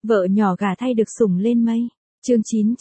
Vợ nhỏ gà thay được sủng lên mây. Chương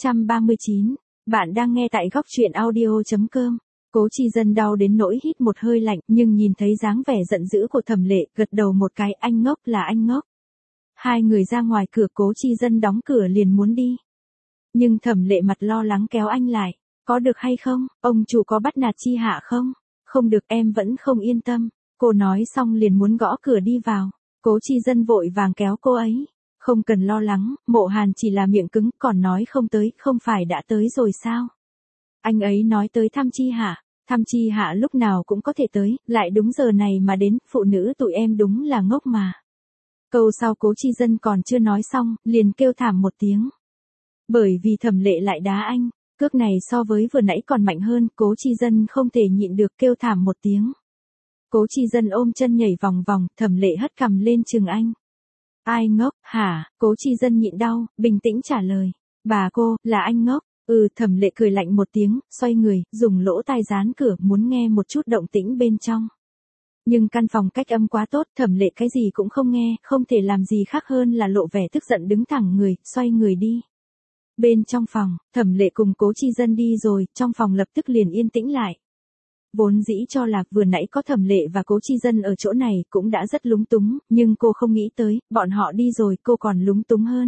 939. Bạn đang nghe tại góc truyện audio.com. Cố Chi Dân đau đến nỗi hít một hơi lạnh, nhưng nhìn thấy dáng vẻ giận dữ của Thẩm Lệ, gật đầu một cái, anh ngốc là anh ngốc. Hai người ra ngoài cửa, Cố Chi Dân đóng cửa liền muốn đi. Nhưng Thẩm Lệ mặt lo lắng kéo anh lại. Có được hay không, ông chủ có bắt nạt Chi Hạ không? Không được, em vẫn không yên tâm. Cô nói xong liền muốn gõ cửa đi vào. Cố Chi Dân vội vàng kéo cô ấy. Không cần lo lắng, Mộ Hàn chỉ là miệng cứng, còn nói không tới, không phải đã tới rồi sao? Anh ấy nói tới thăm Chi Hạ. Thăm Chi Hạ lúc nào cũng có thể tới, lại đúng giờ này mà đến, phụ nữ tụi em đúng là ngốc mà. Câu sau Cố Chi Dân còn chưa nói xong, liền kêu thảm một tiếng. Bởi vì Thẩm Lệ lại đá anh, cước này so với vừa nãy còn mạnh hơn, Cố Chi Dân không thể nhịn được kêu thảm một tiếng. Cố Chi Dân ôm chân nhảy vòng vòng, Thẩm Lệ hất cằm lên chừng anh. Ai ngốc, hả? Cố Chi Dân nhịn đau, bình tĩnh trả lời. Bà cô, là anh ngốc. Thẩm Lệ cười lạnh một tiếng, xoay người, dùng lỗ tai dán cửa, muốn nghe một chút động tĩnh bên trong. Nhưng căn phòng cách âm quá tốt, Thẩm Lệ cái gì cũng không nghe, không thể làm gì khác hơn là lộ vẻ tức giận đứng thẳng người, xoay người đi. Bên trong phòng, Thẩm Lệ cùng Cố Chi Dân đi rồi, trong phòng lập tức liền yên tĩnh lại. Vốn dĩ cho là vừa nãy có Thẩm Lệ và Cố Chi Dân ở chỗ này cũng đã rất lúng túng, nhưng cô không nghĩ tới, bọn họ đi rồi cô còn lúng túng hơn.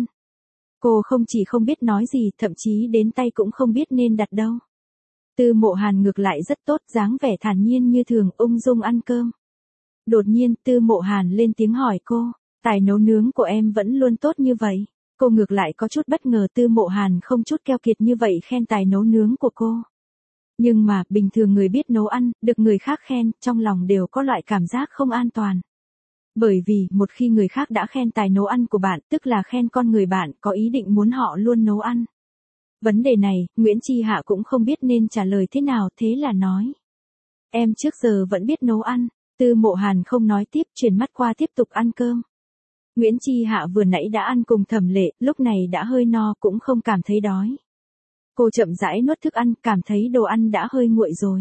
Cô không chỉ không biết nói gì, thậm chí đến tay cũng không biết nên đặt đâu. Tư Mộ Hàn ngược lại rất tốt, dáng vẻ thản nhiên như thường, ung dung ăn cơm. Đột nhiên, Tư Mộ Hàn lên tiếng hỏi cô, tài nấu nướng của em vẫn luôn tốt như vậy. Cô ngược lại có chút bất ngờ Tư Mộ Hàn không chút keo kiệt như vậy khen tài nấu nướng của cô. Nhưng mà, bình thường người biết nấu ăn, được người khác khen, trong lòng đều có loại cảm giác không an toàn. Bởi vì, một khi người khác đã khen tài nấu ăn của bạn, tức là khen con người bạn, có ý định muốn họ luôn nấu ăn. Vấn đề này, Nguyễn Chi Hạ cũng không biết nên trả lời thế nào, thế là nói. Em trước giờ vẫn biết nấu ăn. Tư Mộ Hàn không nói tiếp, chuyển mắt qua tiếp tục ăn cơm. Nguyễn Chi Hạ vừa nãy đã ăn cùng Thẩm Lệ, lúc này đã hơi no, cũng không cảm thấy đói. Cô chậm rãi nuốt thức ăn, cảm thấy đồ ăn đã hơi nguội rồi.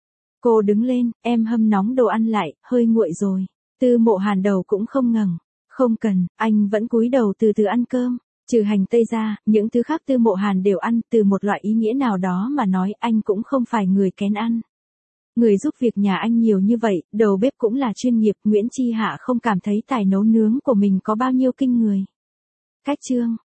Cô đứng lên, em hâm nóng đồ ăn lại, hơi nguội rồi. Tư Mộ Hàn đầu cũng không ngẩng. Không cần, anh vẫn cúi đầu từ từ ăn cơm. Trừ hành tây ra, những thứ khác Tư Mộ Hàn đều ăn, từ một loại ý nghĩa nào đó mà nói anh cũng không phải người kén ăn. Người giúp việc nhà anh nhiều như vậy, đầu bếp cũng là chuyên nghiệp, Nguyễn Chi Hạ không cảm thấy tài nấu nướng của mình có bao nhiêu kinh người. Cách chương.